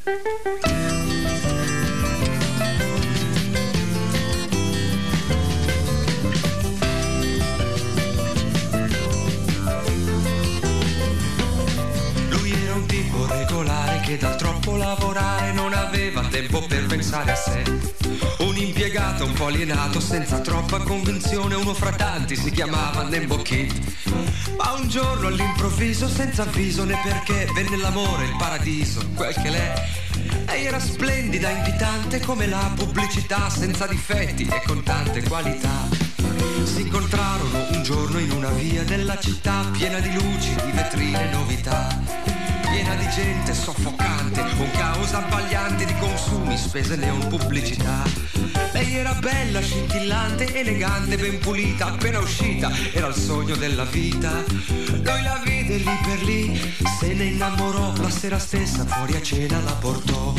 Che dal troppo lavorare non aveva tempo per pensare a sé. Un impiegato un po' alienato, senza troppa convinzione, uno fra tanti, si chiamava Nembo Kid. Ma un giorno all'improvviso, senza avviso né perché, venne l'amore, il paradiso, quel che l'è. Lei era splendida, invitante come la pubblicità, senza difetti e con tante qualità. Si incontrarono un giorno in una via della città, piena di luci, di vetrine, novità. Piena di gente soffocante, un caos abbagliante di consumi, spese, neon, pubblicità. Lei era bella, scintillante, elegante, ben pulita, appena uscita, era il sogno della vita. Lui la vide lì per lì, se ne innamorò, la sera stessa fuori a cena la portò.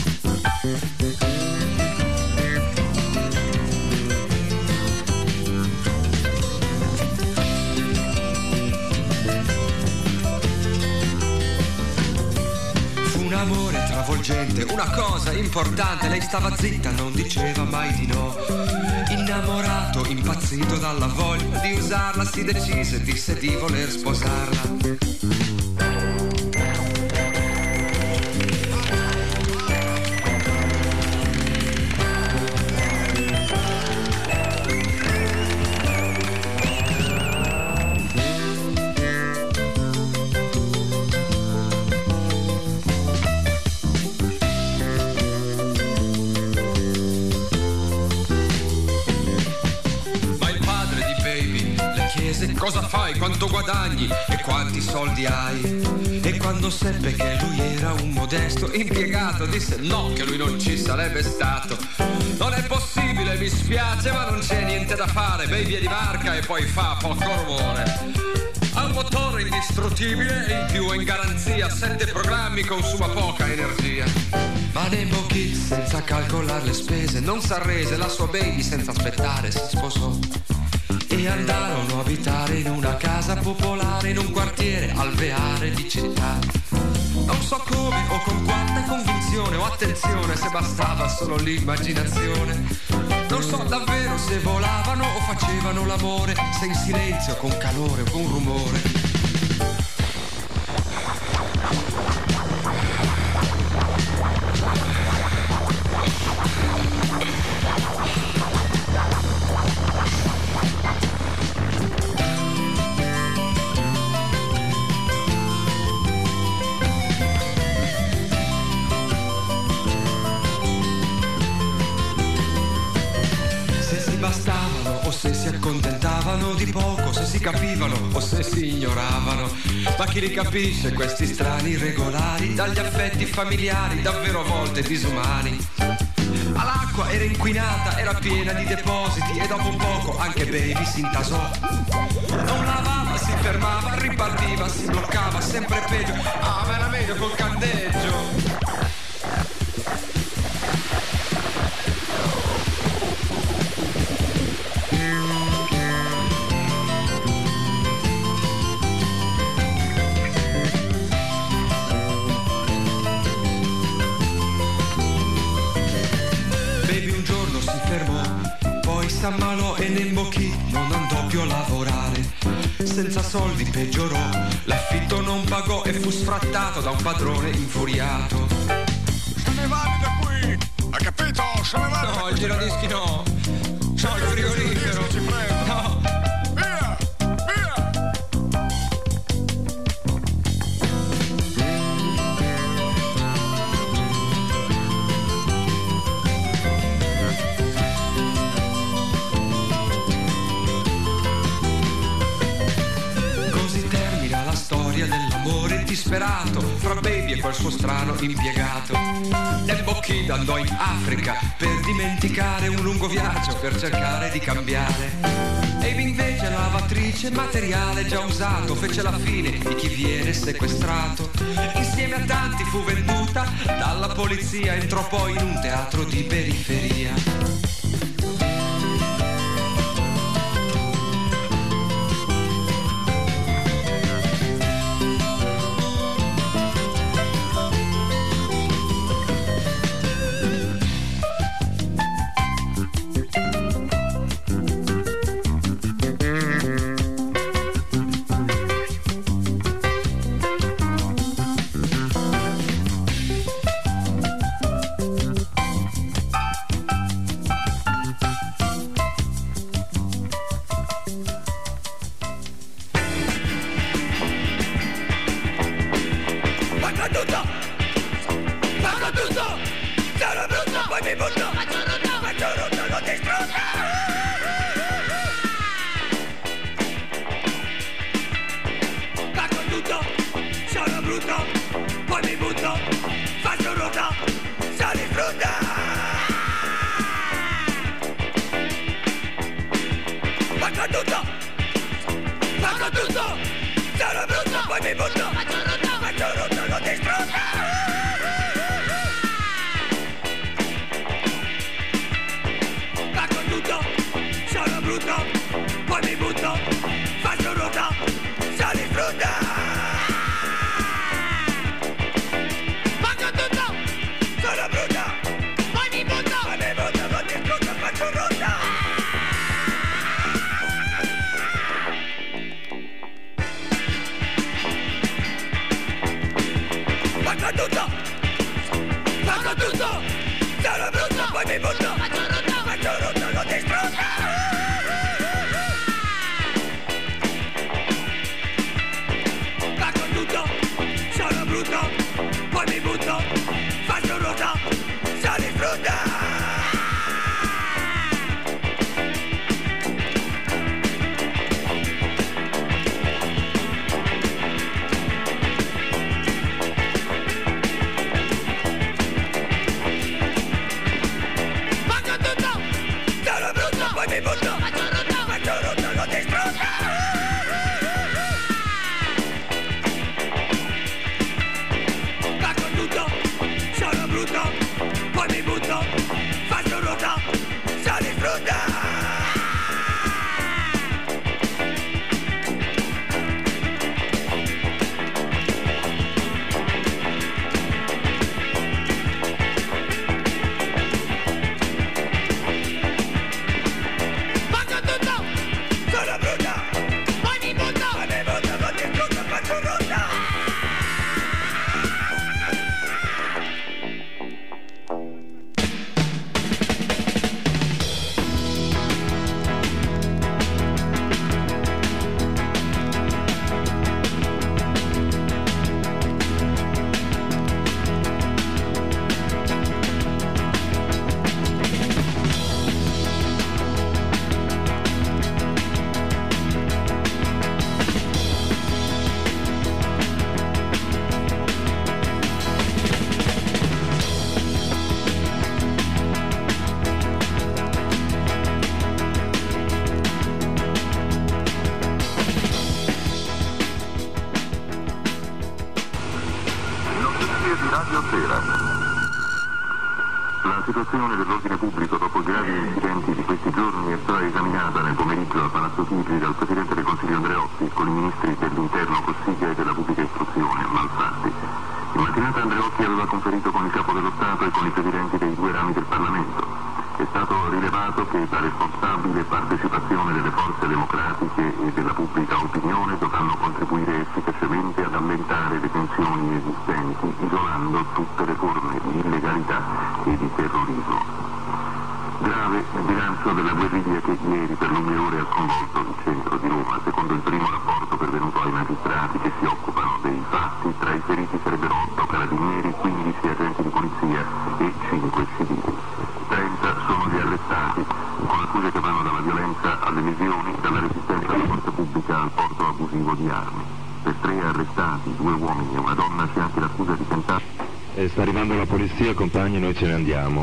Un amore travolgente, una cosa importante, lei stava zitta, non diceva mai di no. Innamorato, impazzito dalla voglia di usarla, si decise, disse di voler sposarla. Cosa fai, quanto guadagni e quanti soldi hai? E quando seppe che lui era un modesto impiegato, disse no, che lui non ci sarebbe stato. Non è possibile, mi spiace, ma non c'è niente da fare. Baby è di marca e poi fa poco rumore. Ha un motore indistruttibile e in più è in garanzia, 7 programmi, consuma poca energia. Ma Nembo Kid, senza calcolare le spese, non s'arrese, la sua baby senza aspettare si sposò. E andarono a abitare in una casa popolare, in un quartiere alveare di città. Non so come o con quanta convinzione o attenzione, se bastava solo l'immaginazione. Non so davvero se volavano o facevano l'amore, se in silenzio, con calore o con rumore. Se si accontentavano di poco, se si capivano o se si ignoravano. Ma chi li capisce questi strani irregolari, dagli affetti familiari davvero a volte disumani. Ma l'acqua era inquinata, era piena di depositi e dopo un poco anche baby si intasò. Non lavava, si fermava, ripartiva, si bloccava, sempre peggio. Ah, ma era meglio col candeggio. S'ammalò e Nembo Kid non andò più a lavorare. Senza soldi peggiorò, l'affitto non pagò e fu sfrattato da un padrone infuriato. Se ne vadi da qui, hai capito? Se ne vadi. No, il giradischi no. No, il frigorifero. Ci prego. No. Via, via. Dell'amore disperato fra baby e quel suo strano impiegato. Nembo Kid andò in Africa per dimenticare un lungo viaggio, per cercare di cambiare. Baby invece lavatrice, materiale già usato, fece la fine di chi viene sequestrato. Insieme a tanti fu venduta dalla polizia, entrò poi in un teatro di periferia. brutto, poi mi butto, faccio ruota, sali frutta. Faccio tutto, sono brutta, poi mi butto, poi distrutto, faccio ruota. Faccio tutto, sono brutto, poi mi butto, faccio ruota, l'ho distrutta. Faccio tutto, sono brutto, poi mi butto, faccio ruota, sali frutta. La situazione dell'ordine pubblico dopo i gravi incidenti di questi giorni è stata esaminata nel pomeriggio a Palazzo Chigi dal Presidente del Consiglio Andreotti con i ministri dell'Interno Cossiga e della Pubblica Istruzione Malfatti. In mattinata Andreotti aveva conferito con il Capo dello Stato e con i Presidenti dei due rami del Parlamento. È stato rilevato che la responsabile partecipazione delle forze democratiche e della pubblica opinione dovranno contribuire efficacemente ad allentare le tensioni esistenti, isolando tutte le forme di illegalità e di terrorismo. Grave il bilancio della guerriglia che ieri per lunghe ore ha sconvolto il centro di Roma. Secondo il primo rapporto pervenuto ai magistrati che si occupano dei fatti, tra i feriti sarebbero 8 carabinieri, 15 agenti di polizia e 5 civili. 30 sono gli arrestati, con accuse che vanno dalla violenza alle lesioni, dalla resistenza alla forza pubblica al porto abusivo di armi. Per 3 arrestati, 2 uomini e una donna, c'è anche l'accusa di tentato. Sta arrivando la polizia, compagni, noi ce ne andiamo.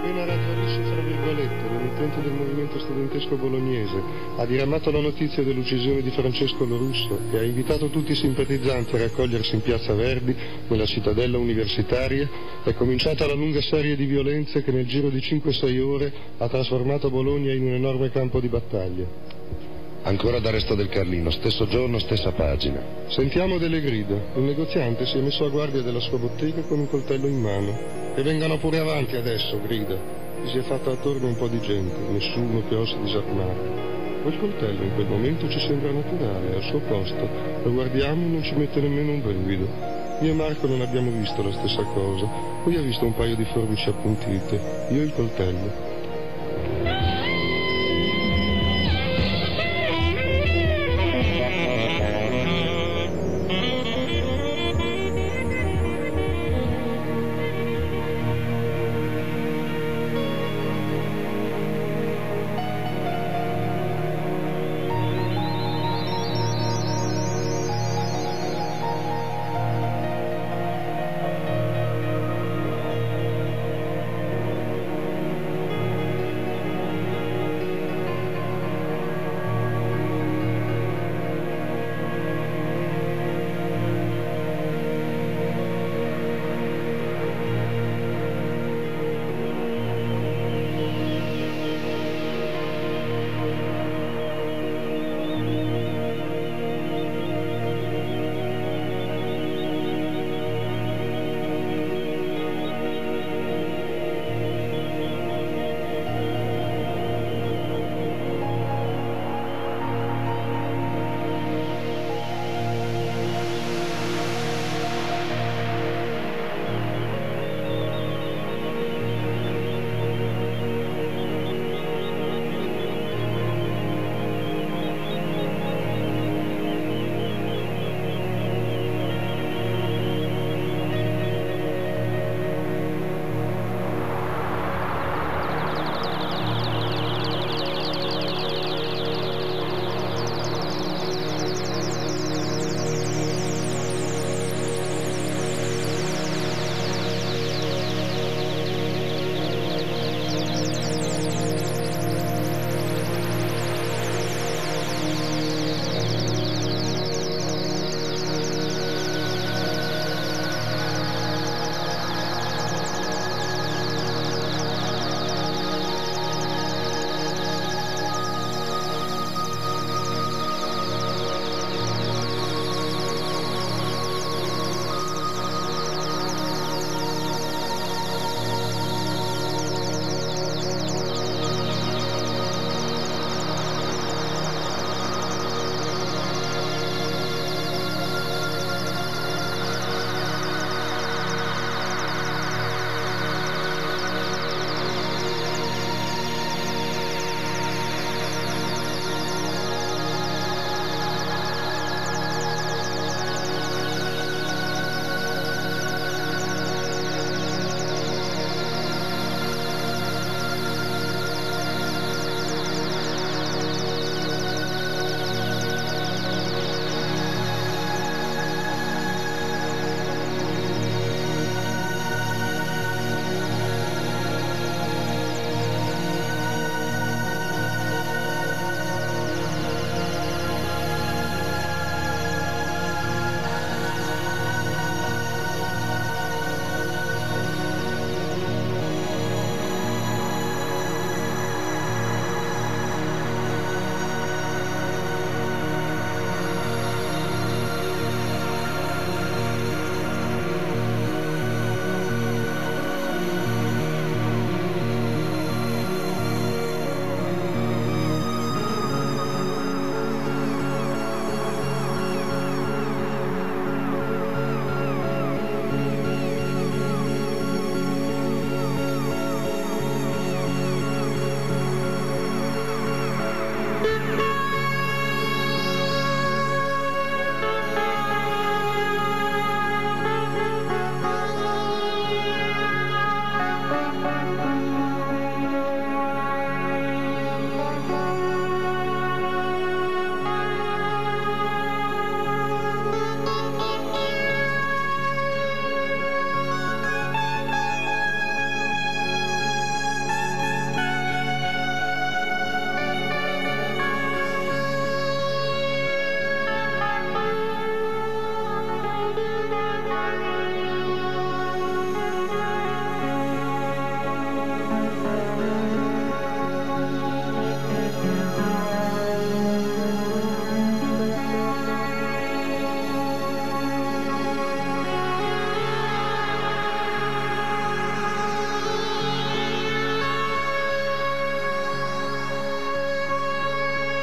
Appena Radio Alice, fra virgolette, l'emittente del movimento studentesco bolognese, ha diramato la notizia dell'uccisione di Francesco Lorusso e ha invitato tutti i simpatizzanti a raccogliersi in Piazza Verdi, nella cittadella universitaria, è cominciata la lunga serie di violenze che nel giro di 5-6 ore ha trasformato Bologna in un enorme campo di battaglia. Ancora d'arresto del Carlino, stesso giorno, stessa pagina. Sentiamo delle grida. Un negoziante si è messo a guardia della sua bottega con un coltello in mano. E vengano pure avanti adesso, grida. Si è fatta attorno un po' di gente, nessuno che osi disarmare. Quel coltello in quel momento ci sembra naturale, al suo posto. Lo guardiamo e non ci mette nemmeno un brivido. Io e Marco non abbiamo visto la stessa cosa. Lui ha visto un paio di forbici appuntite, io il coltello.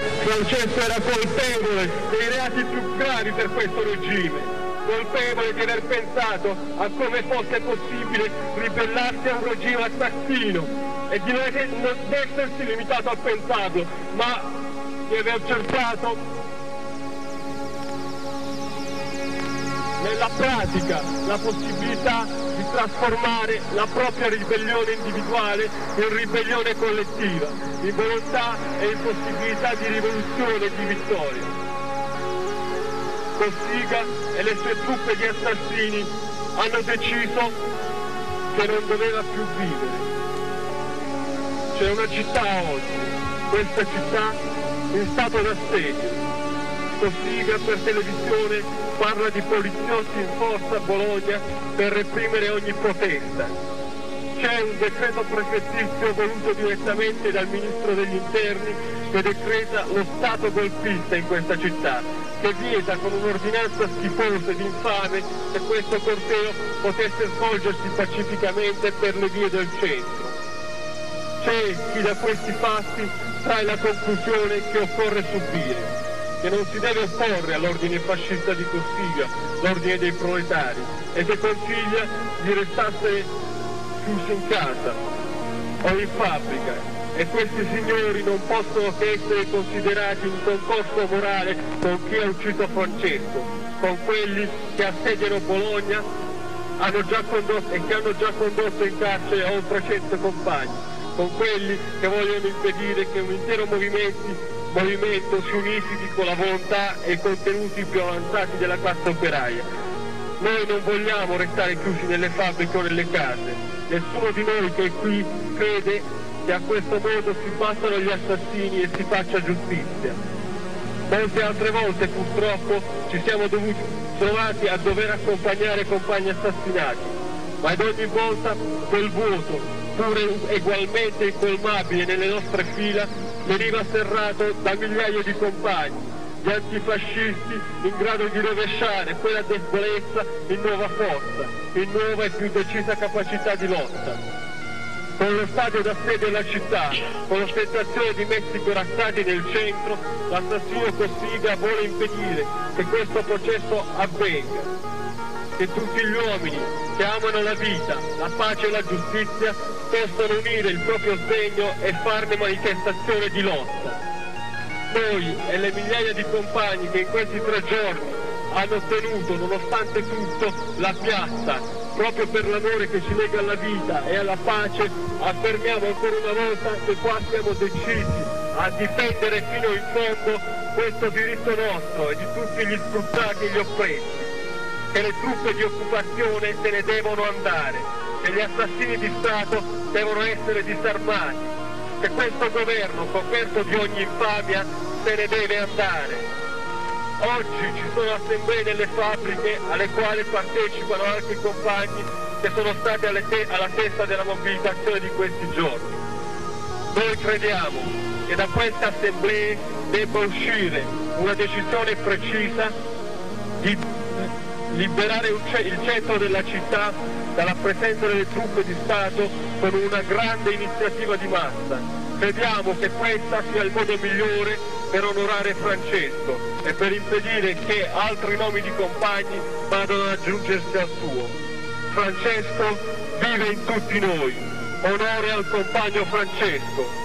Francesco era colpevole dei reati più gravi per questo regime, colpevole di aver pensato a come fosse possibile ribellarsi a un regime assassino e di non essersi limitato a pensarlo, ma di aver cercato nella pratica la possibilità di trasformare la propria ribellione individuale in ribellione collettiva, in volontà e in possibilità di rivoluzione e di vittoria. Cossiga e le sue truppe di assassini hanno deciso che non doveva più vivere. C'è una città oggi, questa città in stato d'assedio. Cossiga per televisione parla di poliziotti in forza a Bologna per reprimere ogni protesta. C'è un decreto prefettizio voluto direttamente dal ministro degli interni che decreta lo stato golpista in questa città, che vieta con un'ordinanza schifosa ed infame che questo corteo potesse svolgersi pacificamente per le vie del centro. C'è chi da questi fatti trae la conclusione che occorre subire, che non si deve opporre all'ordine fascista di Cossiga, l'ordine dei proletari, e che consiglia di restarsene chiusi in casa o in fabbrica. E questi signori non possono che essere considerati in concorso morale con chi ha ucciso Francesco, con quelli che assediano Bologna e che hanno già condotto in carcere oltre 100 compagni, con quelli che vogliono impedire che un intero movimento si unifichi con la volontà e i contenuti più avanzati della classe operaia. Noi non vogliamo restare chiusi nelle fabbriche o nelle case. Nessuno di noi che è qui crede che a questo modo si passano gli assassini e si faccia giustizia. Molte altre volte purtroppo ci siamo trovati a dover accompagnare compagni assassinati, ma ad ogni volta quel vuoto, pure ugualmente incolmabile nelle nostre fila, veniva serrato da migliaia di compagni, di antifascisti in grado di rovesciare quella debolezza in nuova forza, in nuova e più decisa capacità di lotta. Con lo stadio d'assedio della città, con l'ostentazione di mezzi corazzati nel centro, l'assassino Cossiga vuole impedire che questo processo avvenga, che tutti gli uomini che amano la vita, la pace e la giustizia possano unire il proprio sdegno e farne manifestazione di lotta. Noi e le migliaia di compagni che in questi 3 giorni hanno tenuto, nonostante tutto, la piazza, proprio per l'amore che ci lega alla vita e alla pace, affermiamo ancora una volta che qua siamo decisi a difendere fino in fondo questo diritto nostro e di tutti gli sfruttati e gli oppressi, che le truppe di occupazione se ne devono andare, che gli assassini di Stato devono essere disarmati, che questo governo coperto di ogni infamia se ne deve andare. Oggi ci sono assemblee nelle fabbriche alle quali partecipano anche i compagni che sono stati alla testa della mobilitazione di questi giorni. Noi crediamo che da queste assemblee debba uscire una decisione precisa di liberare il centro della città dalla presenza delle truppe di Stato con una grande iniziativa di massa. Crediamo che questa sia il modo migliore per onorare Francesco e per impedire che altri nomi di compagni vadano ad aggiungersi al suo. Francesco vive in tutti noi. Onore al compagno Francesco.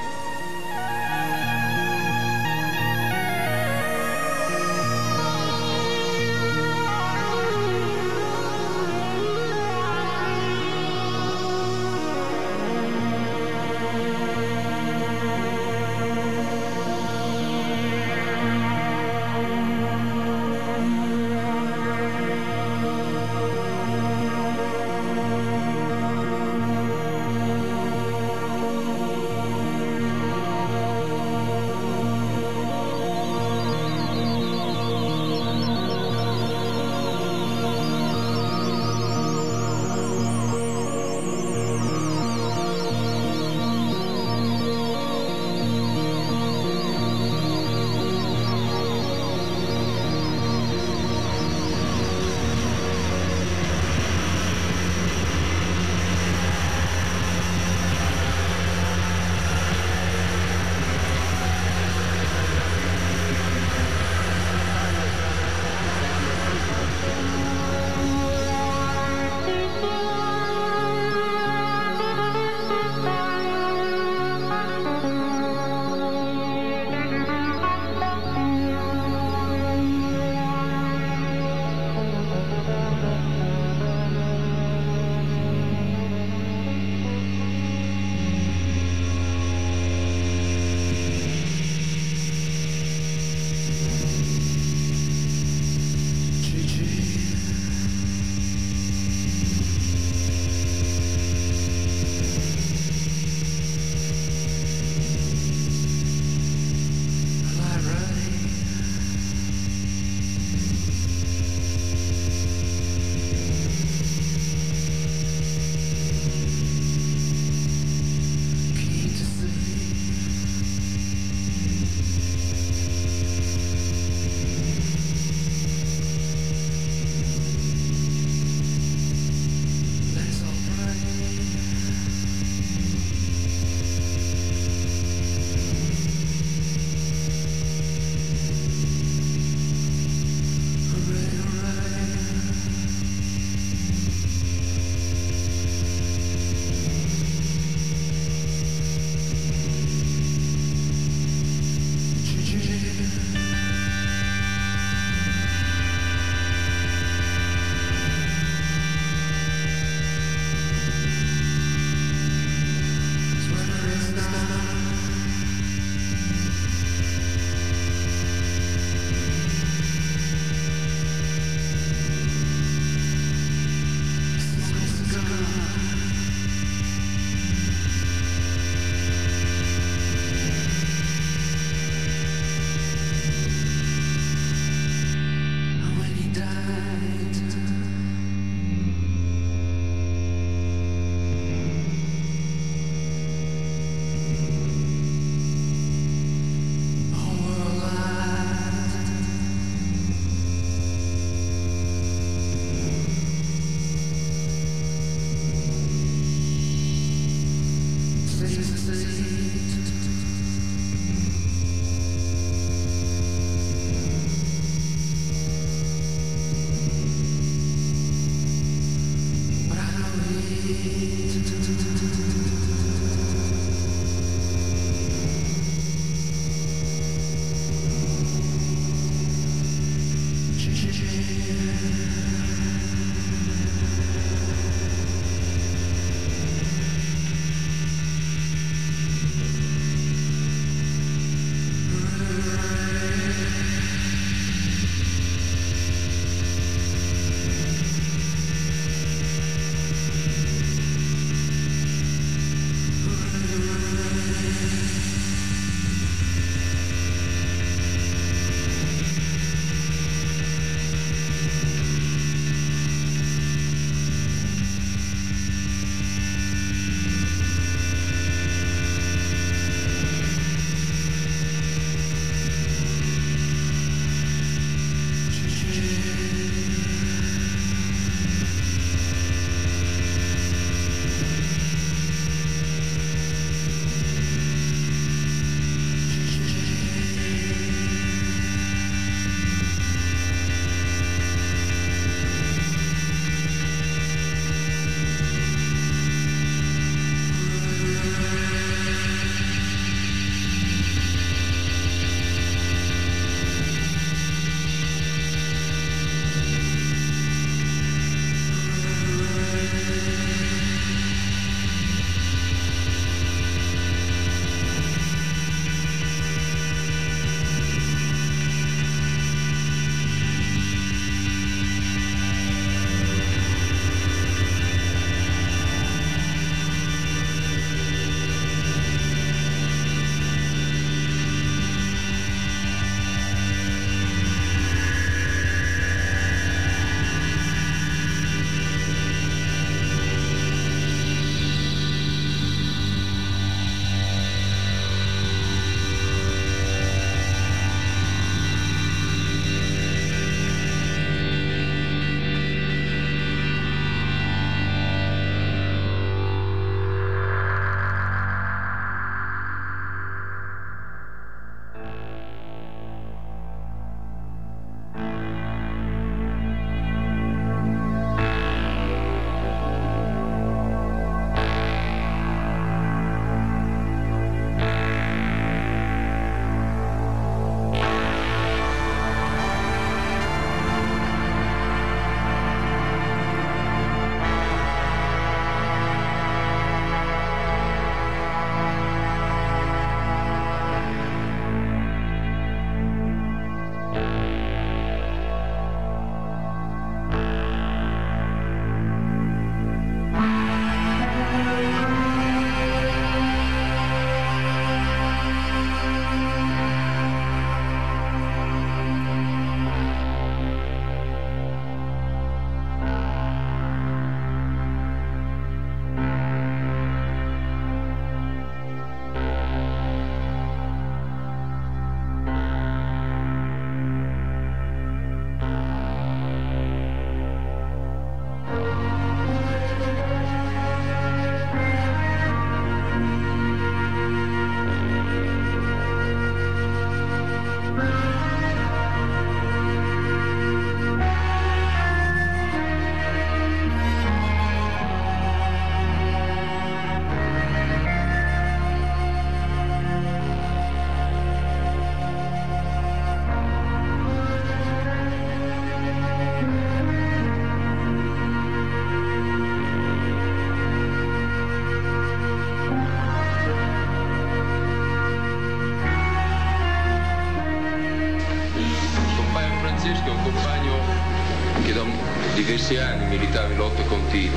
diversi anni militava in lotta continua,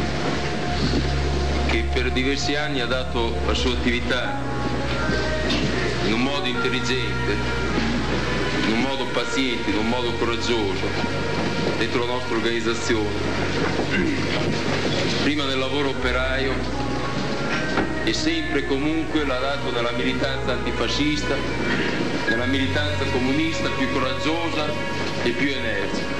che per diversi anni ha dato la sua attività in un modo intelligente, in un modo paziente, in un modo coraggioso dentro la nostra organizzazione, prima nel lavoro operaio e sempre e comunque l'ha dato nella militanza antifascista, nella militanza comunista più coraggiosa e più energica.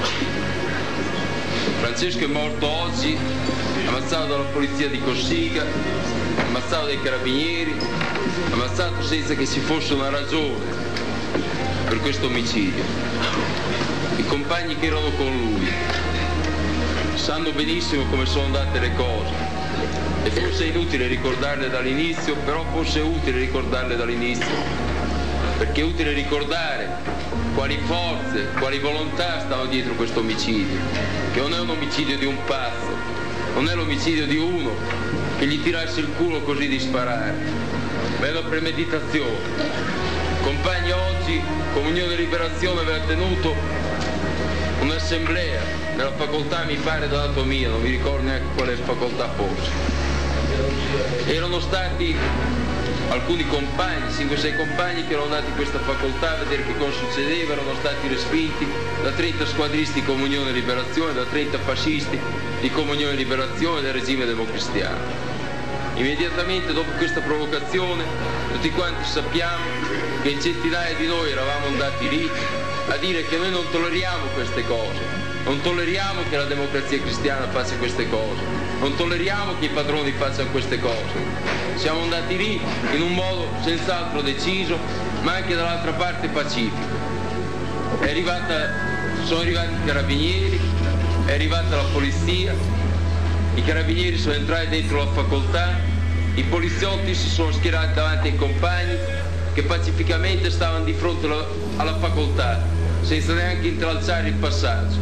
Francesco è morto oggi, ammazzato dalla polizia di Cossiga, ammazzato dai carabinieri, ammazzato senza che ci fosse una ragione per questo omicidio. I compagni che erano con lui sanno benissimo come sono andate le cose e forse è inutile ricordarle dall'inizio, però forse è utile ricordarle dall'inizio, perché è utile ricordare quali forze, quali volontà stanno dietro questo omicidio, che non è un omicidio di un pazzo, non è l'omicidio di uno che gli tirasse il culo così di sparare, ma è una premeditazione. Compagni, oggi Comunione e Liberazione aveva tenuto un'assemblea nella facoltà, mi pare, d'anatomia, non mi ricordo neanche quale facoltà fosse. Erano stati alcuni compagni, 5-6 compagni che erano andati in questa facoltà a vedere che cosa succedeva, erano stati respinti da 30 squadristi di Comunione e Liberazione, da 30 fascisti di Comunione e Liberazione del regime democristiano. Immediatamente dopo questa provocazione tutti quanti sappiamo che centinaia di noi eravamo andati lì a dire che noi non tolleriamo queste cose, non tolleriamo che la democrazia cristiana faccia queste cose, non tolleriamo che i padroni facciano queste cose. Siamo andati lì in un modo senz'altro deciso, ma anche dall'altra parte pacifico. Sono arrivati i carabinieri, è arrivata la polizia, i carabinieri sono entrati dentro la facoltà, i poliziotti si sono schierati davanti ai compagni che pacificamente stavano di fronte alla facoltà, senza neanche intralciare il passaggio.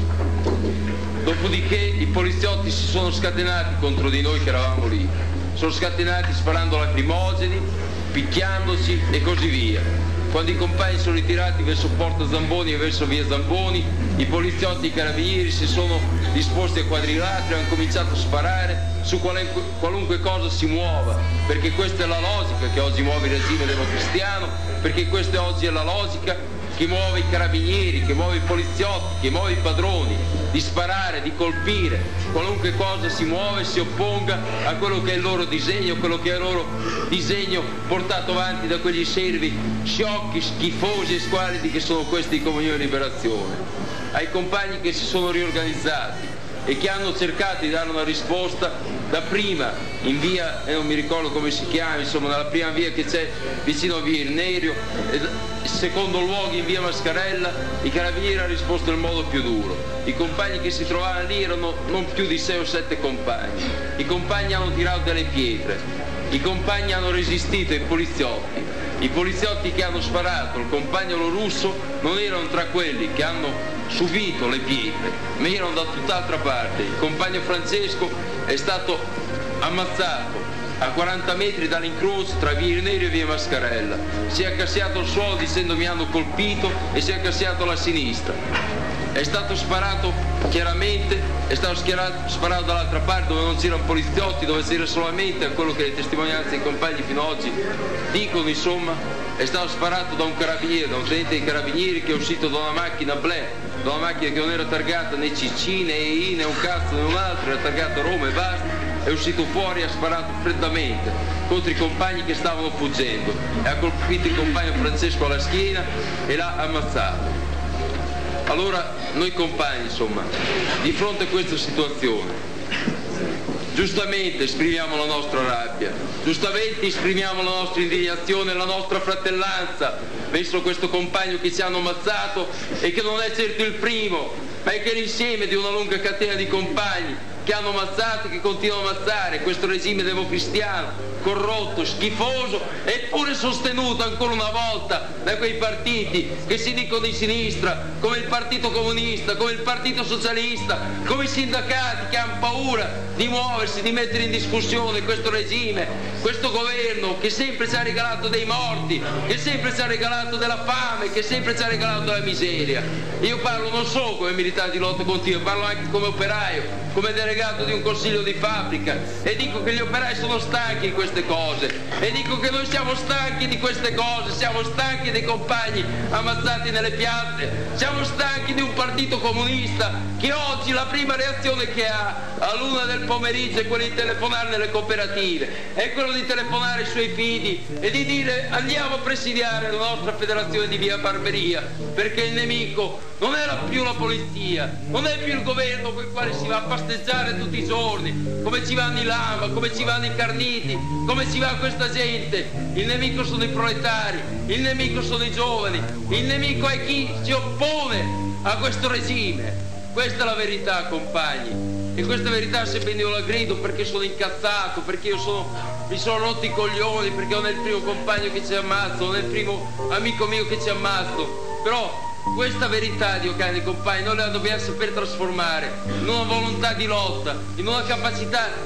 Dopodiché i poliziotti si sono scatenati contro di noi che eravamo lì, sono scatenati sparando lacrimogeni, picchiandoci e così via. Quando i compagni sono ritirati verso Porta Zamboni e verso via Zamboni, i poliziotti e i carabinieri si sono disposti a quadrilatero e hanno cominciato a sparare su qualunque cosa si muova, perché questa è la logica che oggi muove il regime democristiano, perché questa oggi è la logica che muove i carabinieri, che muove i poliziotti, che muove i padroni, di sparare, di colpire, qualunque cosa si muove si opponga a quello che è il loro disegno, quello che è il loro disegno portato avanti da quegli servi sciocchi, schifosi e squalidi che sono questi di Comunione e Liberazione. Ai compagni che si sono riorganizzati e che hanno cercato di dare una risposta dapprima in via, non mi ricordo come si chiama, insomma nella prima via che c'è vicino a via Il Nerio, e secondo luogo in via Mascarella, i carabinieri hanno risposto nel modo più duro. I compagni che si trovavano lì erano non più di 6 o 7 compagni. I compagni hanno tirato delle pietre, i compagni hanno resistito ai poliziotti. I poliziotti che hanno sparato il compagnolo russo non erano tra quelli che hanno subito le pietre, ma erano da tutt'altra parte. Il compagno Francesco è stato ammazzato a 40 metri dall'incrocio tra via Il Nerio e via Mascarella. Si è accasciato il suolo dicendo mi hanno colpito e si è accasciato alla sinistra. È stato sparato chiaramente, è stato sparato dall'altra parte dove non c'erano poliziotti, dove c'era solamente, a quello che le testimonianze dei compagni fino ad oggi dicono, insomma, è stato sparato da un carabiniere, da un tenente dei carabinieri che è uscito da una macchina Blè, da una macchina che non era targata né CC né EI né un cazzo né un altro, era targata Roma e basta, è uscito fuori e ha sparato freddamente contro i compagni che stavano fuggendo e ha colpito il compagno Francesco alla schiena e l'ha ammazzato. Allora noi compagni, insomma, di fronte a questa situazione, giustamente esprimiamo la nostra rabbia, giustamente esprimiamo la nostra indignazione, la nostra fratellanza verso questo compagno che ci hanno ammazzato e che non è certo il primo, ma è che l'insieme di una lunga catena di compagni che hanno ammazzato e che continuano a ammazzare questo regime democristiano corrotto, schifoso, eppure sostenuto ancora una volta da quei partiti che si dicono di sinistra, come il Partito Comunista, come il Partito Socialista, come i sindacati che hanno paura di muoversi, di mettere in discussione questo regime, questo governo che sempre ci ha regalato dei morti, che sempre ci ha regalato della fame, che sempre ci ha regalato della miseria. Io parlo non solo come militante di lotta continua, parlo anche come operaio, come delegato di un consiglio di fabbrica, e dico che gli operai sono stanchi di queste cose, e dico che noi siamo stanchi di queste cose, siamo stanchi dei compagni ammazzati nelle piazze, siamo stanchi di un partito comunista che oggi la prima reazione che ha all'1 del pomeriggio è quella di telefonare nelle cooperative, è quello di telefonare ai suoi figli e di dire andiamo a presidiare la nostra federazione di via Barberia, perché il nemico non era più la polizia, non è più il governo con il quale si va a pasteggiare tutti i giorni, come ci vanno i lama, come ci vanno i carniti, come ci va questa gente. Il nemico sono i proletari, il nemico sono i giovani, il nemico è chi si oppone a questo regime. Questa è la verità, compagni, e questa verità sebbene io la grido perché sono incazzato, perché mi sono rotti i coglioni, perché non è il primo compagno che ci ammazza, non è il primo amico mio che ci ammazza, però questa verità, Dio cani compagni, noi la dobbiamo saper trasformare in una volontà di lotta, in una capacità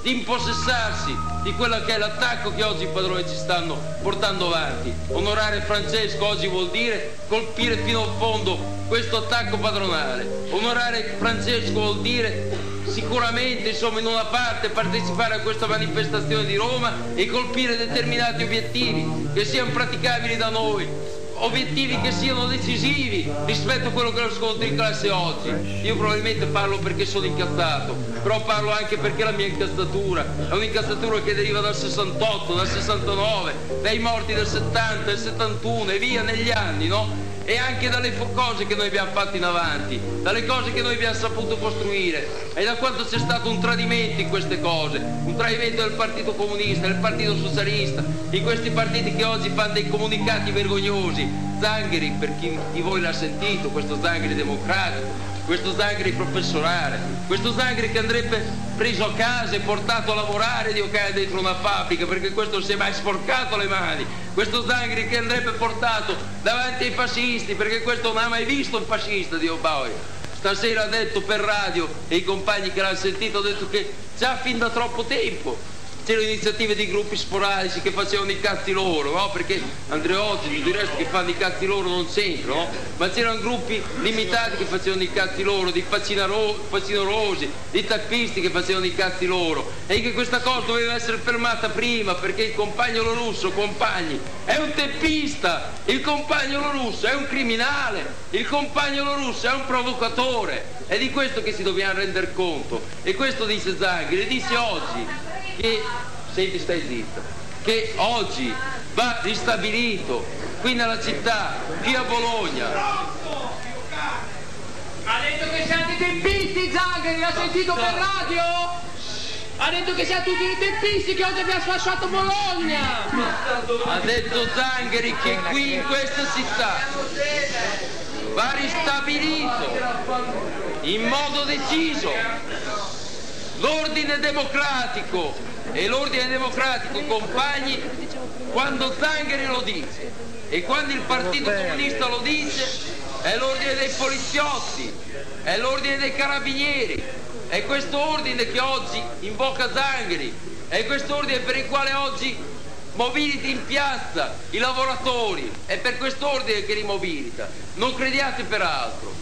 di impossessarsi di quello che è l'attacco che oggi i padroni ci stanno portando avanti. Onorare Francesco oggi vuol dire colpire fino al fondo questo attacco padronale. Onorare Francesco vuol dire sicuramente, insomma, in una parte partecipare a questa manifestazione di Roma e colpire determinati obiettivi che siano praticabili da noi, obiettivi che siano decisivi rispetto a quello che è lo scontro in classe oggi. Io probabilmente parlo perché sono incazzato, però parlo anche perché la mia incazzatura è un'incazzatura che deriva dal 68, dal 69, dai morti del 70, del 71 e via negli anni, no? E anche dalle cose che noi abbiamo fatto in avanti, dalle cose che noi abbiamo saputo costruire e da quanto c'è stato un tradimento in queste cose, un tradimento del Partito Comunista, del Partito Socialista, in questi partiti che oggi fanno dei comunicati vergognosi. Zangheri, per chi di voi l'ha sentito, questo Zangheri democratico, questo Zangheri professorale, questo Zangheri che andrebbe preso a casa e portato a lavorare dentro una fabbrica, perché questo si è mai sporcato le mani, questo Zangheri che andrebbe portato davanti ai fascisti, perché questo non ha mai visto un fascista, Dio boia. Stasera ha detto per radio, e i compagni che l'hanno sentito, ha detto che già fin da troppo tempo c'erano iniziative di gruppi sporadici che facevano i cazzi loro, no? Perché Andreotti, tutto il resto che fanno i cazzi loro non c'entrano, no? Ma c'erano gruppi limitati che facevano i cazzi loro, di facinorosi, di tappisti che facevano i cazzi loro, e che questa cosa doveva essere fermata prima, perché il compagno Lorusso, compagni, è un teppista, il compagno Lorusso è un criminale, il compagno Lorusso è un provocatore, è di questo che si dobbiamo rendere conto. E questo dice Zangheri, dice oggi che, senti, stai zitto, che oggi va ristabilito qui nella città, qui a Bologna. Ha detto che siete teppisti, Zangheri, l'ha sentito per radio? Ha detto che siamo tutti dei teppisti, che oggi abbiamo sfasciato Bologna! Ha detto Zangheri che qui in questa città va ristabilito in modo deciso l'ordine democratico, e l'ordine democratico, compagni, quando Zangheri lo dice e quando il Partito Comunista lo dice, è l'ordine dei poliziotti, è l'ordine dei carabinieri, è questo ordine che oggi invoca Zangheri, è questo ordine per il quale oggi mobiliti in piazza i lavoratori, è per questo ordine che li mobilita, non crediate per altro.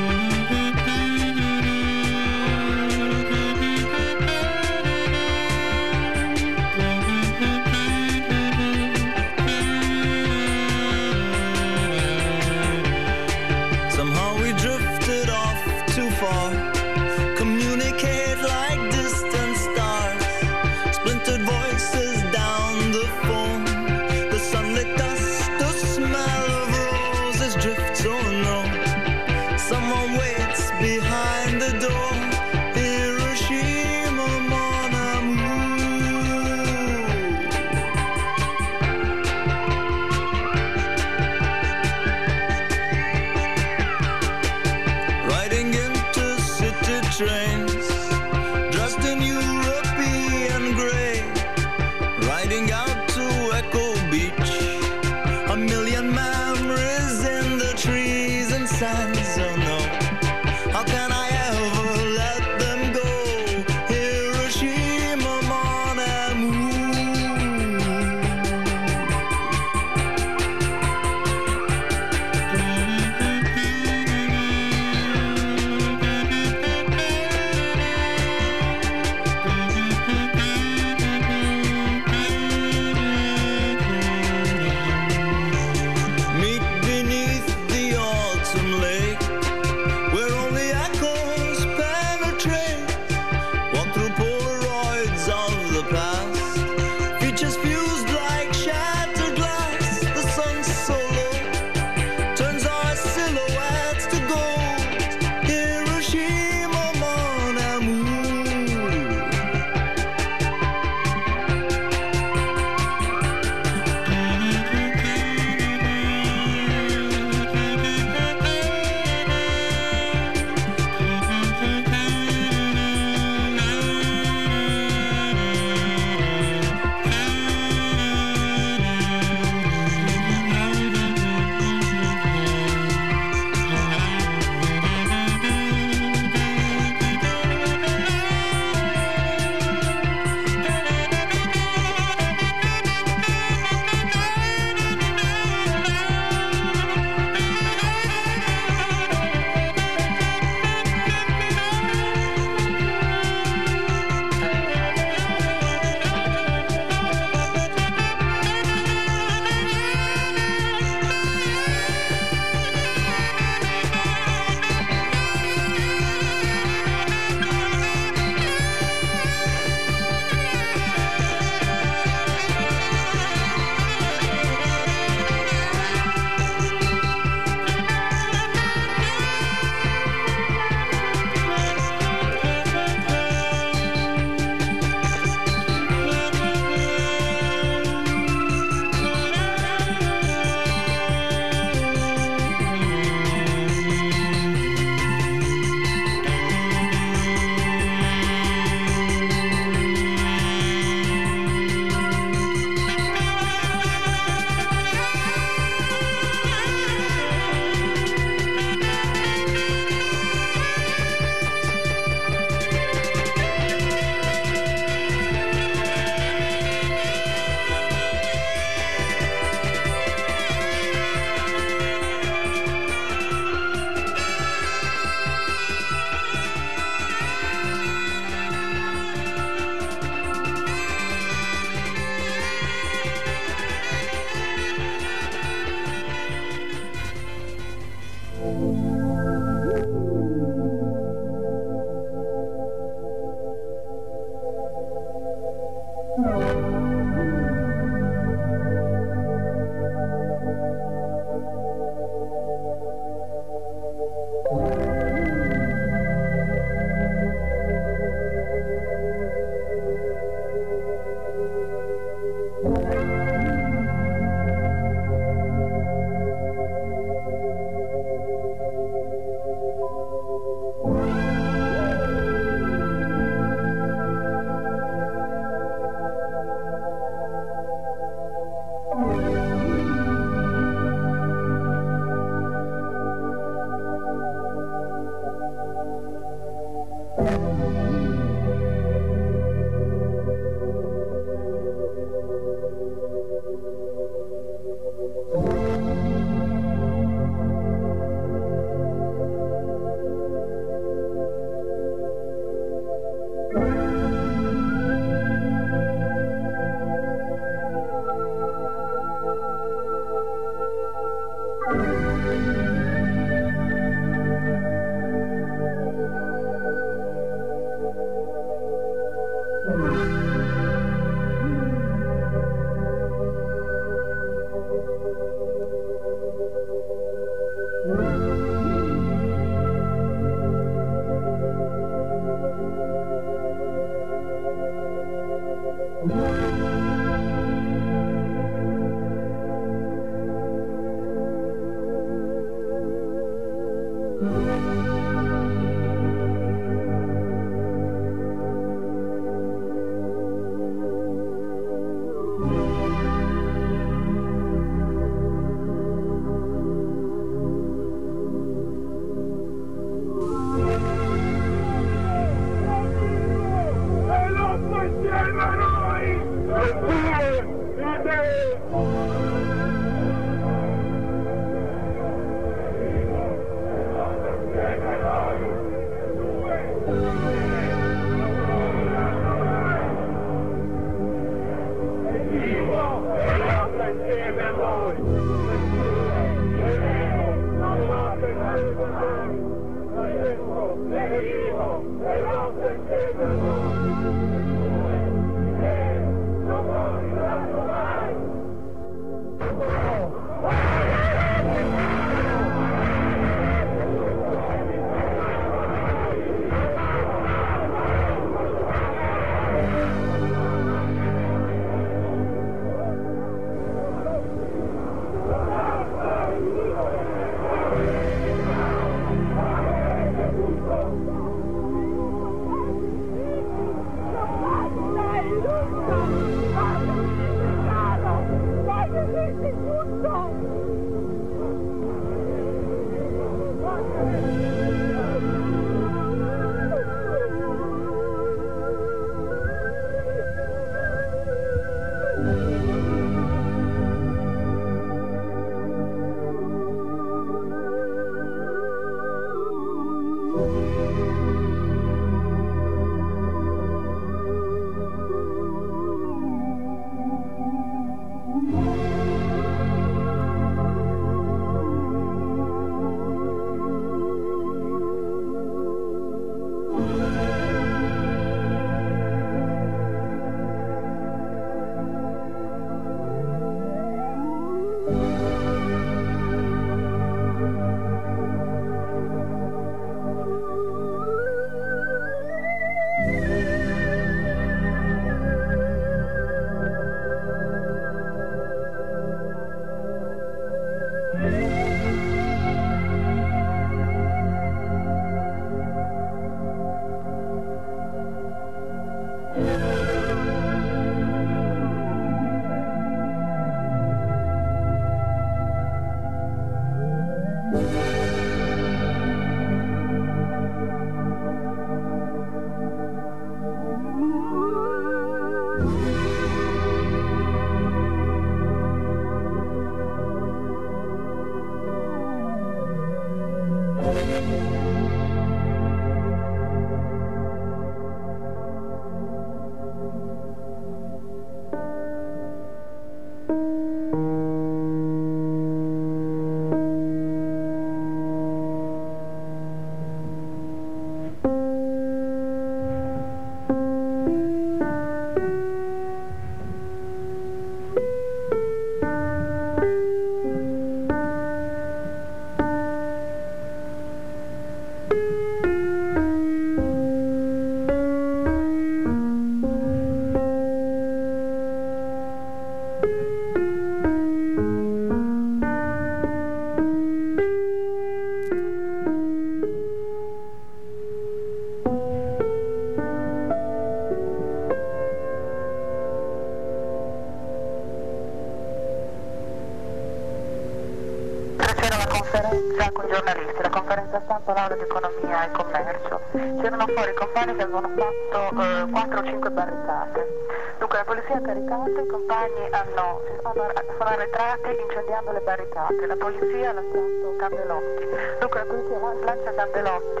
già con i giornalisti, la conferenza stampa all'aula di economia e commercio. C'erano fuori i compagni che avevano fatto 4 o 5 barricate. Dunque la polizia ha caricato, i compagni sono arretrati incendiando le barricate, la polizia ha lanciato candelotti. Dunque la polizia lancia candelotti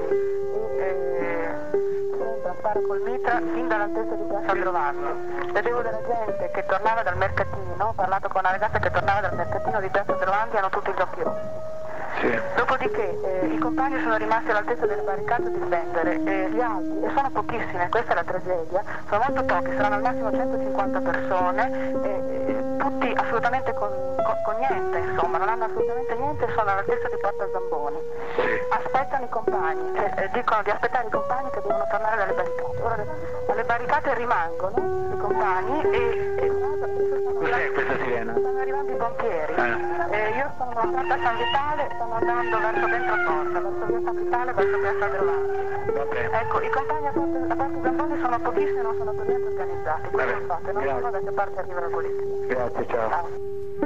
e spara col mitra fin dall'altezza di Piazza Androvanni. Vedevo della gente che tornava dal mercatino, ho parlato con una ragazza che tornava dal mercatino di Piazza Androvanni e hanno tutti gli occhi rossi. Sì. Dopodiché i compagni sono rimasti all'altezza delle barricate a difendere, gli altri, e sono pochissime, questa è la tragedia, sono molto pochi, saranno al massimo 150 persone, tutti assolutamente con niente, insomma, non hanno assolutamente niente e sono all'altezza di Porta Zamboni. Aspettano i compagni, cioè, dicono di aspettare i compagni che devono tornare dalle barricate. Ora alle barricate rimangono i compagni e cos'è questa sirena? Stanno arrivando i pompieri. Io sono a Porta San Vitale, stanno andando verso dentro Porta, verso via San Vitale, verso via San Giovanni. Ecco, i compagni a Porta Zamboni sono pochissimi e non sono per niente organizzati, quello che fate, non so da che parte arriva la polizia. Grazie, ciao.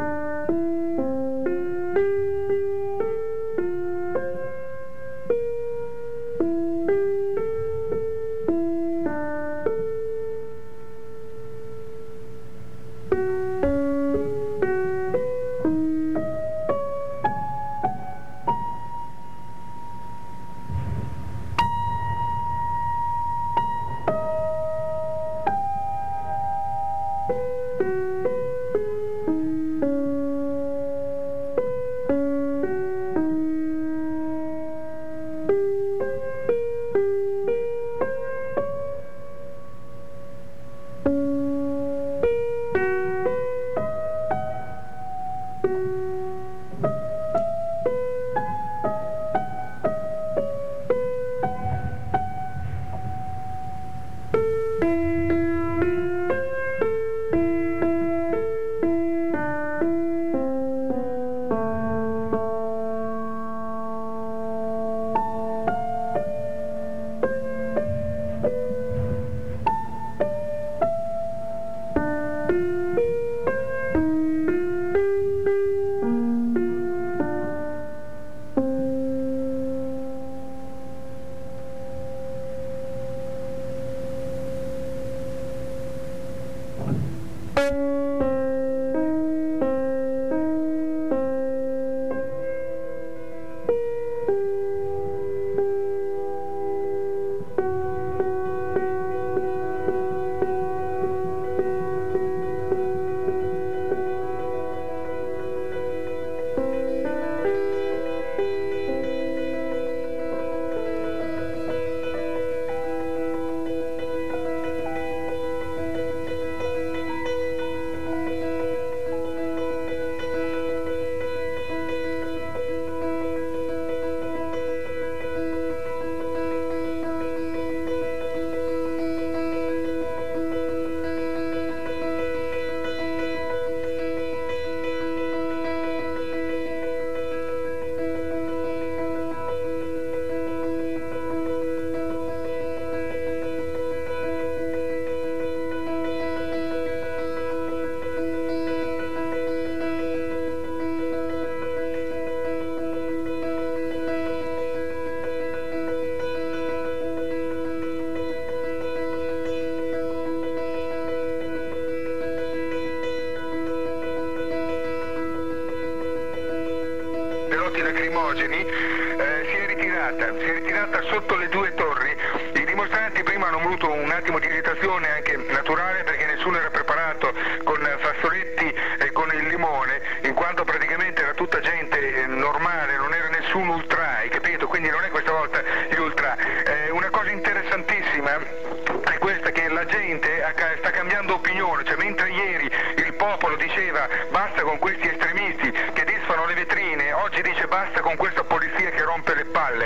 lacrimogeni si è ritirata sotto le due torri. I dimostranti prima hanno avuto un attimo di irritazione anche naturale, perché nessuno era preparato con fazzoletti e con il limone, in quanto praticamente era tutta gente normale, non era nessun ultra, hai capito? Quindi non è questa volta gli ultra. Una cosa interessantissima è questa, che la gente sta cambiando opinione, cioè mentre ieri il popolo diceva basta con questi estremisti che disfano le vetrine, oggi dice basta con questa polizia che rompe le palle,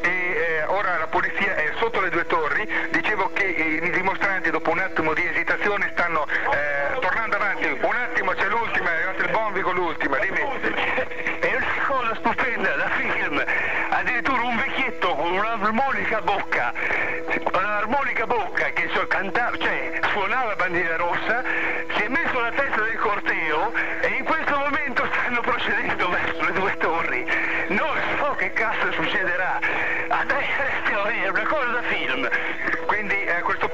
e ora la polizia è sotto le due torri. Dicevo che i dimostranti dopo un attimo di esitazione stanno tornando avanti. Un attimo, c'è l'ultima, è arrivato il Bonvi con l'ultima, dimmi. È una cosa stupenda da film, addirittura un vecchietto con un'armonica bocca che cantava, cioè suonava bandiera rossa, si è messo alla testa del corteo e in questo momento stanno procedendo verso le due torri. Non so che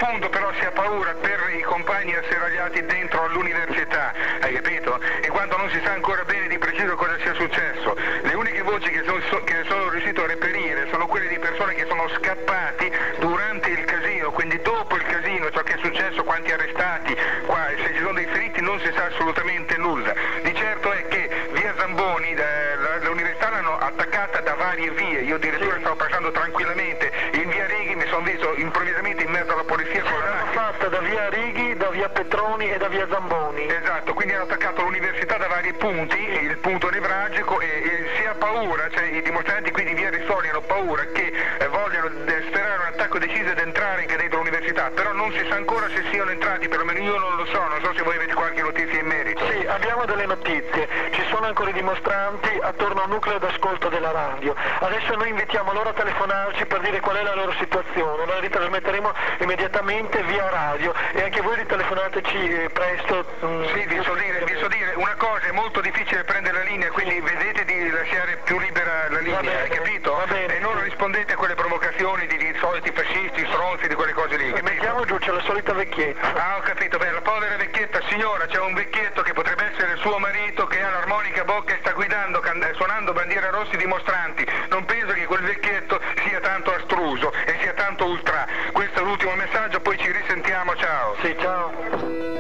punto però si ha paura per i compagni asserragliati dentro all'università, hai capito? In quanto non si sa ancora bene di preciso cosa sia successo. Le uniche voci che sono riuscito a reperire sono quelle di persone che sono scappati durante il casino, quindi dopo il casino, ciò che è successo, quanti arrestati, se ci sono dei feriti non si sa assolutamente nulla. Di certo è che via Zamboni l'università l'hanno attaccata da varie vie, io addirittura stavo passando tranquillamente in via Righi, mi sono visto improvvisamente in mezzo alla polizia con la macchina. L'hanno fatta da via Righi, da via Petroni e da via Zamboni. Esatto, quindi hanno attaccato l'università da vari punti, il punto nevralgico, e si ha paura, cioè i dimostranti qui di via Risoli hanno paura che vogliano sferrare un attacco deciso ed entrare anche dentro l'università, però non si sa ancora se siano entrati, perlomeno io non lo so, non so se voi avete qualche notizia in merito. Sì, abbiamo delle notizie, ci sono ancora i dimostranti attorno al nucleo d'ascolto della radio. Adesso noi invitiamo loro a telefonarci per dire qual è la loro situazione, la ritrasmetteremo immediatamente via radio e anche voi ritelefonateci presto. Sì, vi so dire una cosa, è molto difficile prendere la linea, quindi vedete di lasciare più libera la linea, hai capito? Va bene. E non rispondete a quelle provocazioni di soliti fascisti, stronzi, di quelle cose lì, capito? Mettiamo giù, c'è la solita vecchietta. Ah, ho capito, beh, la povera vecchietta, signora, c'è un vecchietto che potrebbe essere il suo marito che ha l'armonica a bocca e sta guidando, suonando bandiere rossi dimostranti. Non penso che quel vecchietto sia tanto astruso e sia tanto ultra. Questo è l'ultimo messaggio, poi ci risentiamo, ciao. Sì, ciao.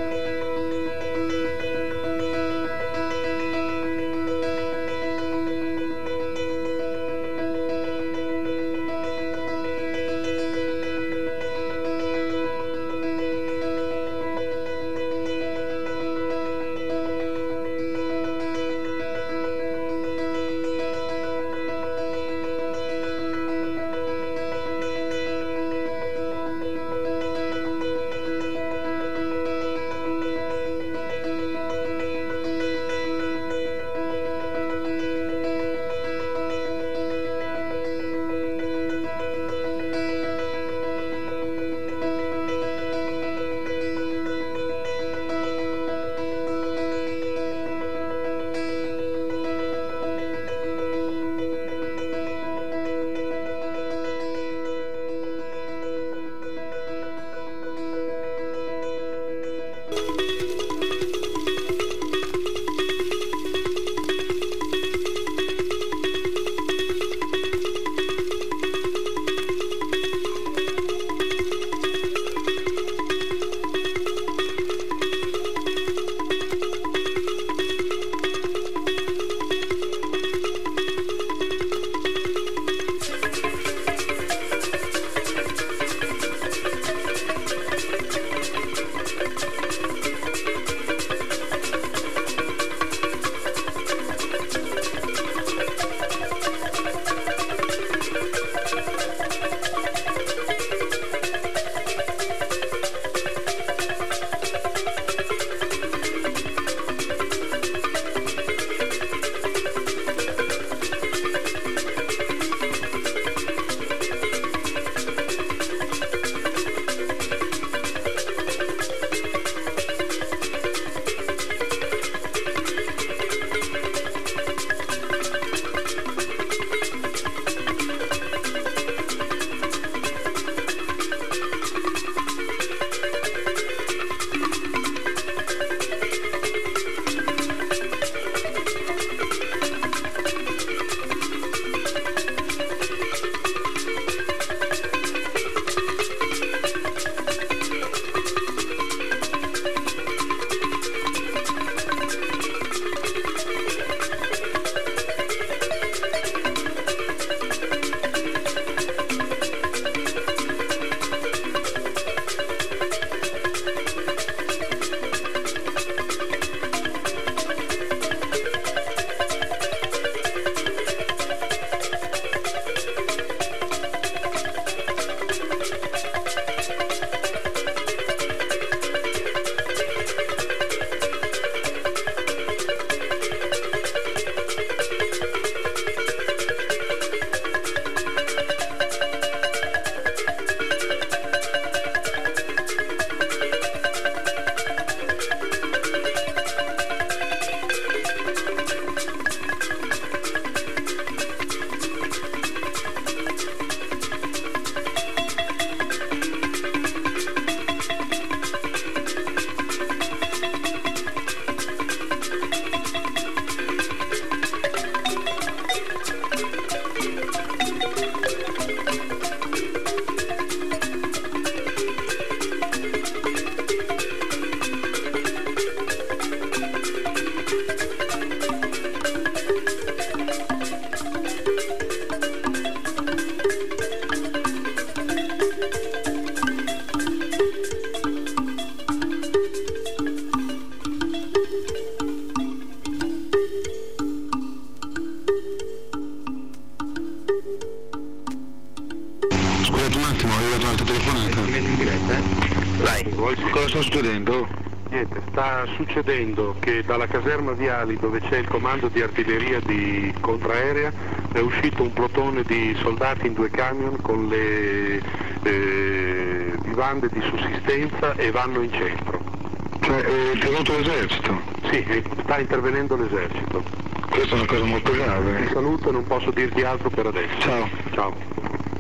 lei. Cosa sta succedendo? Niente, sta succedendo che dalla caserma Viali, dove c'è il comando di artiglieria di contraerea, è uscito un plotone di soldati in 2 camion con le vivande di sussistenza e vanno in centro. Cioè è venuto l'esercito? Sì, sta intervenendo l'esercito. Questa è una cosa molto grave. Ti saluto e non posso dirti altro per adesso. Ciao. Ciao.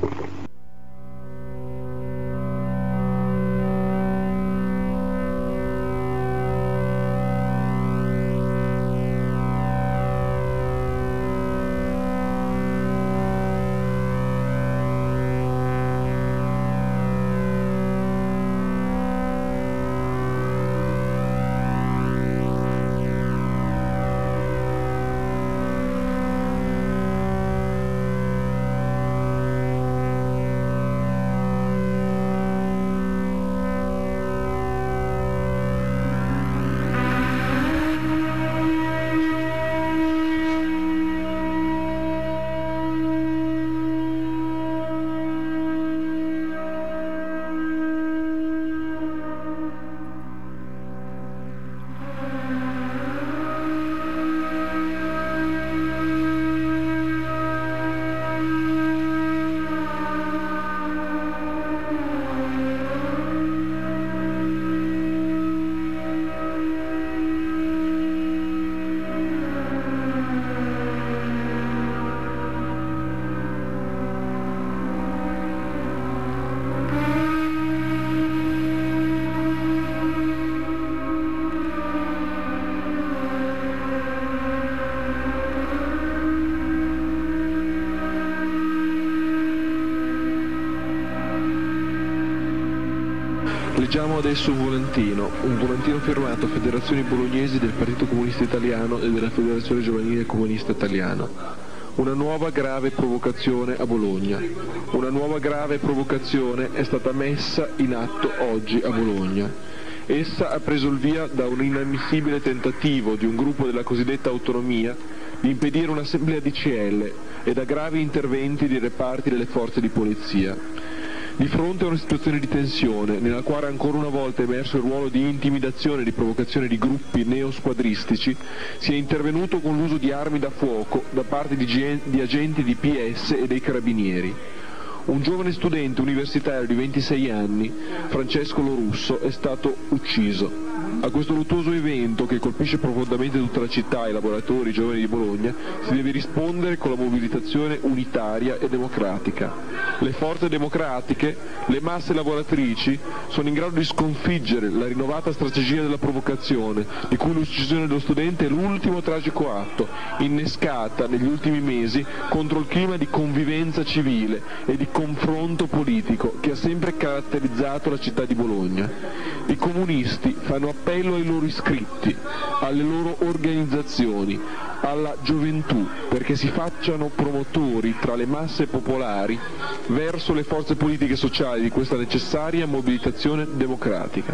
Leggiamo adesso un volantino firmato Federazioni Bolognesi del Partito Comunista Italiano e della Federazione Giovanile Comunista Italiana. Una nuova grave provocazione a Bologna. Una nuova grave provocazione è stata messa in atto oggi a Bologna. Essa ha preso il via da un inammissibile tentativo di un gruppo della cosiddetta autonomia di impedire un'assemblea di CL e da gravi interventi di reparti delle forze di polizia. Di fronte a una situazione di tensione, nella quale ancora una volta è emerso il ruolo di intimidazione e di provocazione di gruppi neosquadristici, si è intervenuto con l'uso di armi da fuoco da parte di agenti di PS e dei carabinieri. Un giovane studente universitario di 26 anni, Francesco Lorusso, è stato ucciso. A questo luttuoso evento, che colpisce profondamente tutta la città e i lavoratori, i giovani di Bologna, si deve rispondere con la mobilitazione unitaria e democratica. Le forze democratiche, le masse lavoratrici, sono in grado di sconfiggere la rinnovata strategia della provocazione, di cui l'uccisione dello studente è l'ultimo tragico atto, innescata negli ultimi mesi contro il clima di convivenza civile e di confronto politico che ha sempre caratterizzato la città di Bologna. I comunisti fanno appello ai loro iscritti, alle loro organizzazioni, alla gioventù, perché si facciano promotori tra le masse popolari verso le forze politiche e sociali di questa necessaria mobilitazione democratica.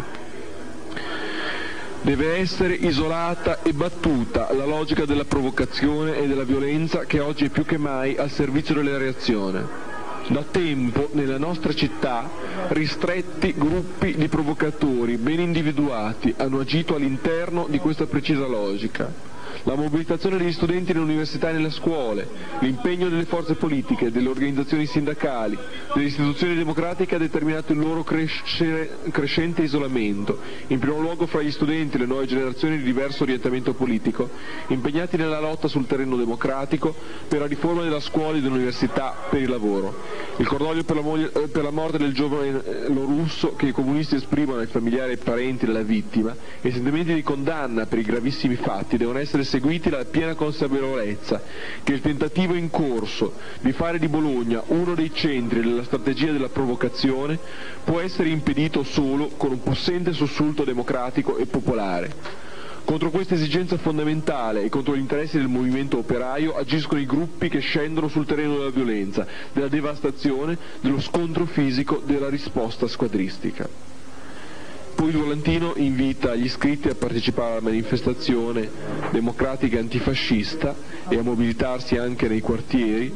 Deve essere isolata e battuta la logica della provocazione e della violenza che oggi è più che mai al servizio della reazione. Da tempo nella nostra città ristretti gruppi di provocatori ben individuati hanno agito all'interno di questa precisa logica. La mobilitazione degli studenti nelle università e nelle scuole, l'impegno delle forze politiche, delle organizzazioni sindacali, delle istituzioni democratiche ha determinato il loro crescente isolamento, in primo luogo fra gli studenti e le nuove generazioni di diverso orientamento politico, impegnati nella lotta sul terreno democratico per la riforma della scuola e dell'università, per il lavoro. Il cordoglio per la morte del giovane Lorusso che i comunisti esprimono ai familiari e ai parenti della vittima e i sentimenti di condanna per i gravissimi fatti devono essere seguiti dalla piena consapevolezza che il tentativo in corso di fare di Bologna uno dei centri della strategia della provocazione può essere impedito solo con un possente sussulto democratico e popolare. Contro questa esigenza fondamentale e contro gli interessi del movimento operaio agiscono i gruppi che scendono sul terreno della violenza, della devastazione, dello scontro fisico, della risposta squadristica. Poi il volantino invita gli iscritti a partecipare alla manifestazione democratica antifascista e a mobilitarsi anche nei quartieri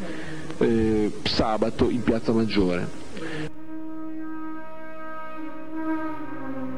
sabato in Piazza Maggiore.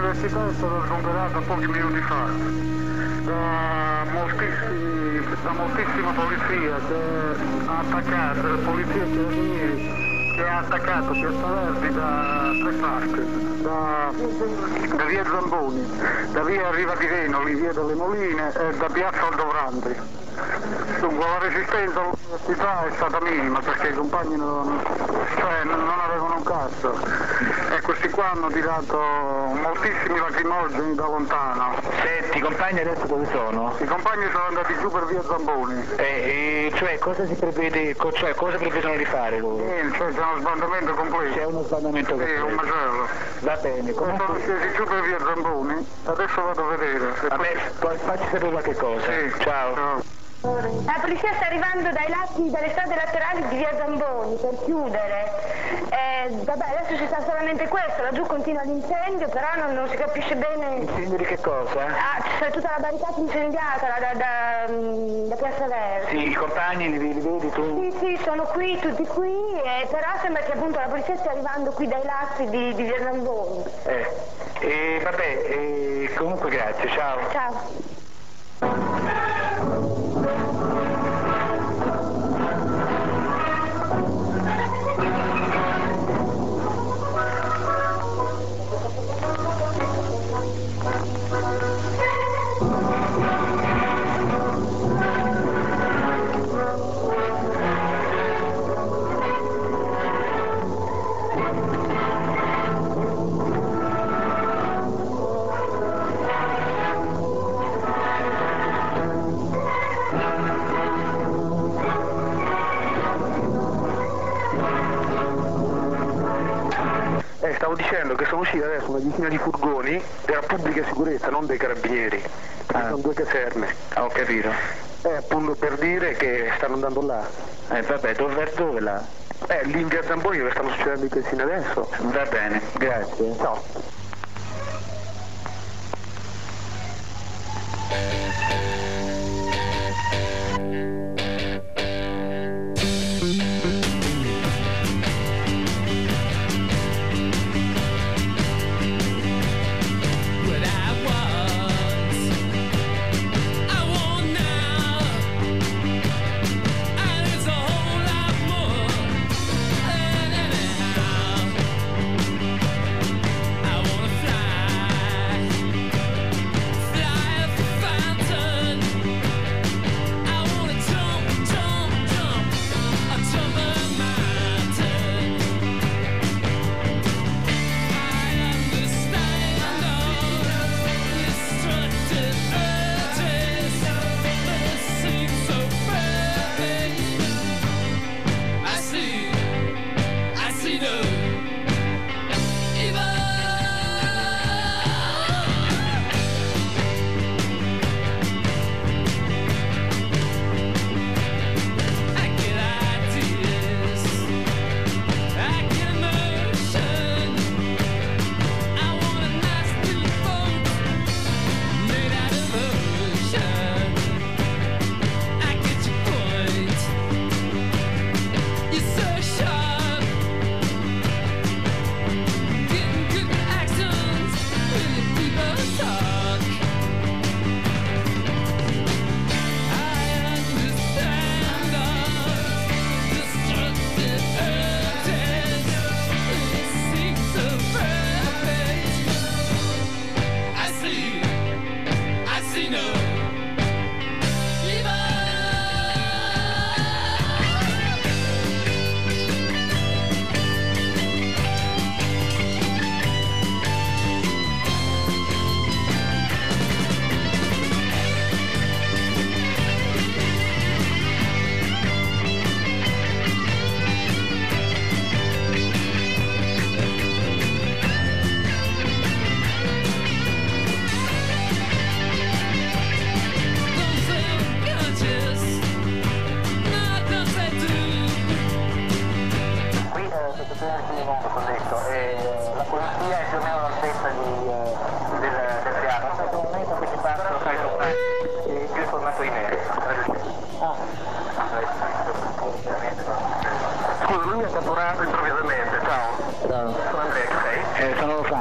l'università è stata sgomberata pochi minuti fa da moltissima polizia che ha attaccato, polizia che ha attaccato Piazza Verdi da tre parti, da via Zamboni, da via Riva di Venoli, via delle Moline e da piazza Aldovrandi. Dunque la resistenza all'università è stata minima perché i compagni non avevano un cazzo e questi qua hanno tirato moltissimi lacrimogeni da lontano. Senti, i compagni adesso dove sono? I compagni sono andati giù per via Zamboni. Cioè cosa si prevede, cioè cosa prevedono di fare loro? Cioè c'è uno sbandamento completo. C'è uno sbandamento completo? Sì, un macello. Va bene, sono scesi giù per via Zamboni, adesso vado a vedere. Vabbè, poi facci sapere qualche cosa. Sì. Ciao. La polizia sta arrivando dalle strade laterali di via Zamboni per chiudere. Vabbè, adesso si sa solamente questo, laggiù continua l'incendio, però non si capisce bene. Incendio di che cosa? C'è tutta la barricata incendiata da Piazza Verdi. Sì, i compagni li vedi tu? Sì, sono qui, tutti qui, però sembra che appunto la polizia stia arrivando qui dai lati di via Zamboni. Vabbè, comunque grazie, ciao. Ciao. Stavo dicendo che sono uscite adesso una decina di furgoni della pubblica sicurezza, non dei carabinieri, perché sono due caserme. Ho capito. Appunto per dire che stanno andando là. Vabbè, dove là? Lì in via Zamboni dove stanno succedendo i casini adesso. Va bene, grazie. Ciao. I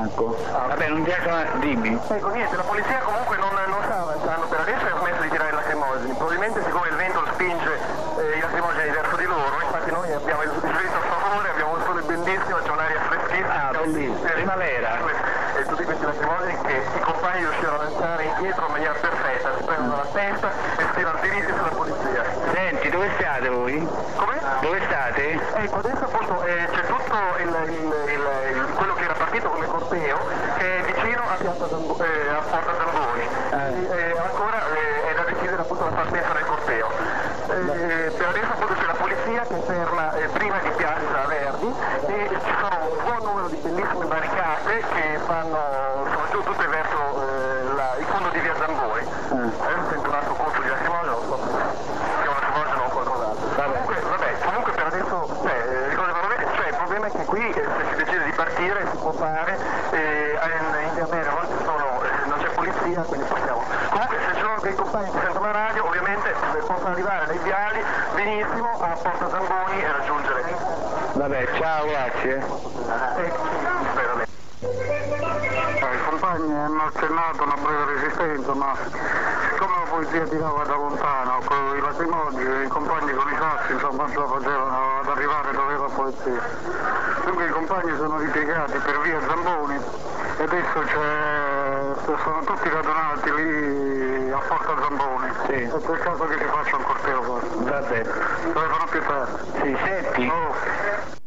bianco. Vabbè, non dimmi. Ecco, niente, la polizia comunque non sta avanzando per adesso e ha smesso di tirare i lacrimogeni. Probabilmente siccome il vento spinge i lacrimogeni verso di loro, infatti noi abbiamo il vento a favore, abbiamo un sole bellissimo, c'è un'aria freschissima. Bellissima, primavera. E tutti questi lacrimogeni che i compagni riuscirono a lanciare indietro in maniera perfetta, si prendono la testa e si tirano dirigi sulla polizia. Senti, dove state voi? Come? Dove state? Ecco, adesso appunto c'è tutto quello che era partito come corteo che è vicino a Porta Zamboni. Ancora è da decidere appunto la partenza del corteo. Per adesso appunto c'è la polizia che è ferma prima di Piazza Verdi e ci sono un buon numero di bellissime barricate che sono giù tutte verso il fondo di via Zamboni. Adesso sento un altro colpo di lacrimogeno, non so se è un lacrimogeno o qualcos'altro. Comunque per adesso il problema è che qui se si decide di partire si può fare, in via Mera non c'è polizia, quindi possiamo. Comunque se ci sono dei compagni che sentono la radio, ovviamente possono arrivare dai viali benissimo a Porta Zamboni e raggiungere. Vabbè, ciao, grazie. I compagni hanno accennato una breve resistenza, ma siccome la polizia tirava da lontano con i lacrimogeni, i compagni con i sassi insomma non ce la facevano ad arrivare dove era la polizia. Dunque i compagni sono ripiegati per via Zamboni e adesso sono tutti radunati lì a Porta Zamboni. Sì. E per caso che si faccia un corteo. Va bene. Dove fanno più tardi. Sì, senti. Oh.